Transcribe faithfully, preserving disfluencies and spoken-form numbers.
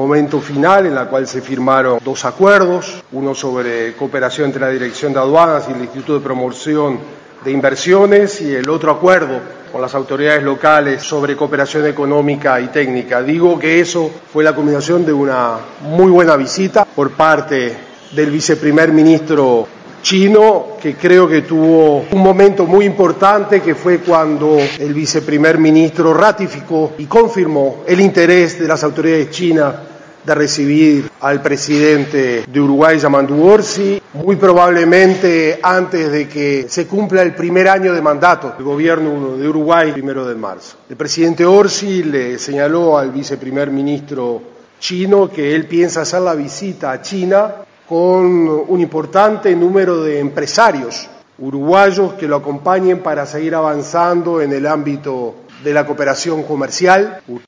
momento final en la cual se firmaron dos acuerdos, uno sobre cooperación entre la Dirección de Aduanas y el Instituto de Promoción de Inversiones y el otro acuerdo con las autoridades locales sobre cooperación económica y técnica. Digo que eso fue la culminación de una muy buena visita por parte del viceprimer ministro chino, que creo que tuvo un momento muy importante, que fue cuando el viceprimer ministro ratificó y confirmó el interés de las autoridades chinas de recibir al presidente de Uruguay, Yamandu Orsi, muy probablemente antes de que se cumpla el primer año de mandato del gobierno de Uruguay, primero de marzo. El presidente Orsi le señaló al viceprimer ministro chino que él piensa hacer la visita a China con un importante número de empresarios uruguayos que lo acompañen para seguir avanzando en el ámbito de la cooperación comercial.